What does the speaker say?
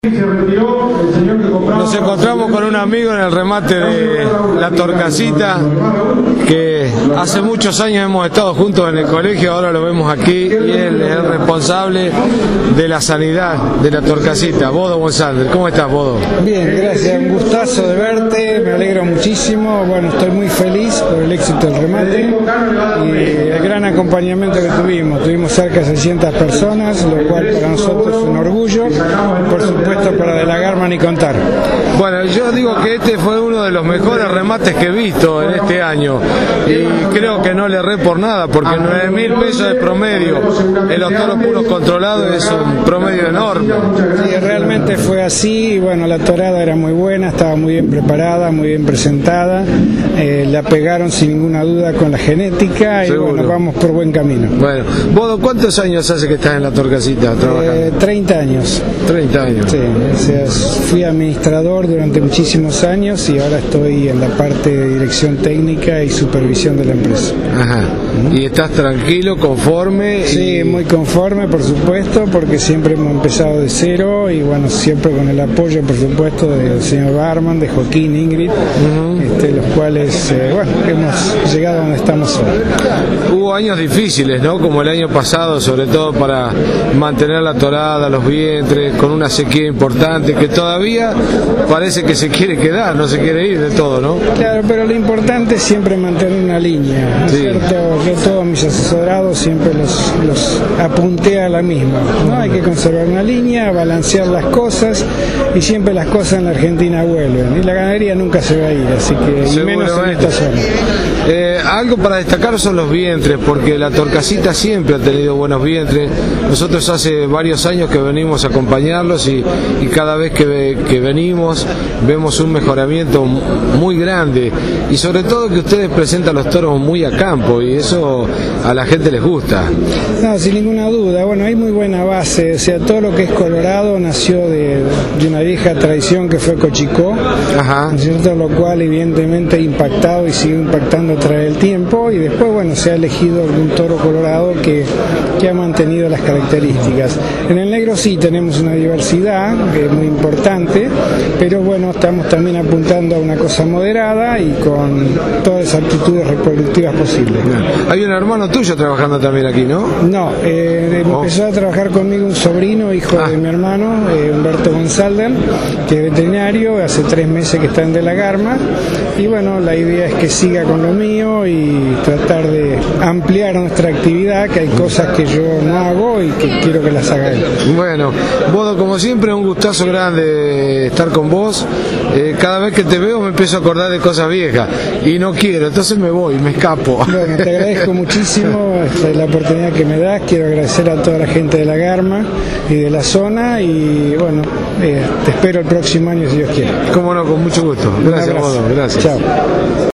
Nos encontramos con un amigo en el remate de La Torcasita, que hace muchos años hemos estado juntos en el colegio, ahora lo vemos aquí, y él es el responsable de la sanidad de La Torcasita, Bodo González. ¿Cómo estás, Bodo? Bien, gracias, un gustazo de verte, me alegro muchísimo, bueno, estoy muy feliz por el éxito del remate y el gran acompañamiento que tuvimos cerca de 600 personas, lo cual para nosotros es un orgullo, y por supuesto para De la Garma ni contar. Bueno, yo digo que este fue uno de los mejores remates que he visto en este año y creo que no le erré por nada, porque 9.000 pesos de promedio en los toros puros controlados es un promedio enorme. Sí, realmente fue así, y bueno, la torada era muy buena, estaba muy bien preparada, muy bien presentada, la pegaron sin ninguna duda con la genética. ¿Seguro? Y bueno, vamos por buen camino. Bueno, Bodo, ¿cuántos años hace que estás en La Torcasita trabajando? 30 años. 30 años. Sí, o sea, fui administrador durante muchísimos años y ahora estoy en la parte de dirección técnica y supervisión de la empresa. Ajá. ¿Y estás tranquilo, conforme? Sí, muy conforme, por supuesto, porque siempre hemos empezado de cero y bueno, siempre con el apoyo, por supuesto, del señor Barman, de Joaquín, Ingrid, los cuales, bueno, hemos llegado a donde estamos hoy. Hubo años difíciles, ¿no? Como el año pasado, sobre todo para mantener la torada, los vientres, con una sequía importante que todavía parece que se quiere quedar, no se quiere ir de todo, ¿no? Claro, pero lo importante es siempre mantener una línea, ¿no es cierto? Yo todos mis asesorados siempre los apunté a la misma, ¿no? Hay que conservar una línea, balancear las cosas y siempre las cosas en la Argentina vuelven y la ganadería nunca se va a ir, así que y menos en esta zona. Algo para destacar son los vientres, porque La Torcasita siempre ha tenido buenos vientres. Nosotros hace varios años que venimos a acompañarlos y cada vez que venimos vemos un mejoramiento muy grande y sobre todo que ustedes presentan los toros muy a campo y eso a la gente les gusta. No, sin ninguna duda, bueno, hay muy buena base, o sea, todo lo que es Colorado nació de una vieja tradición que fue Cochicó, ¿no es cierto? Lo cual evidentemente ha impactado y sigue impactando a través del tiempo y después, bueno, se ha elegido algún toro colorado que ha mantenido las características. En el negro sí tenemos una diversidad que es muy importante, pero bueno, estamos también apuntando a una cosa moderada y con todas las aptitudes reproductivas posibles. Hay un hermano tuyo trabajando también aquí, ¿no? No, empezó a trabajar conmigo un sobrino, hijo de mi hermano, Humberto González, que es veterinario, hace 3 meses que está en De la Garma, y bueno, la idea es que siga con lo mío y tratar de ampliar nuestra actividad, que hay cosas que yo no hago y que quiero que las haga él. Bueno, Bodo, como siempre, un gustazo grande estar con vos. Cada vez que te veo me empiezo a acordar de cosas viejas y no quiero, entonces me voy, me escapo. Bueno, te agradezco muchísimo la oportunidad que me das, quiero agradecer a toda la gente de La Garma y de la zona y bueno, te espero el próximo año si Dios quiere. Cómo no, con mucho gusto. Gracias, Bodo, gracias. Chao.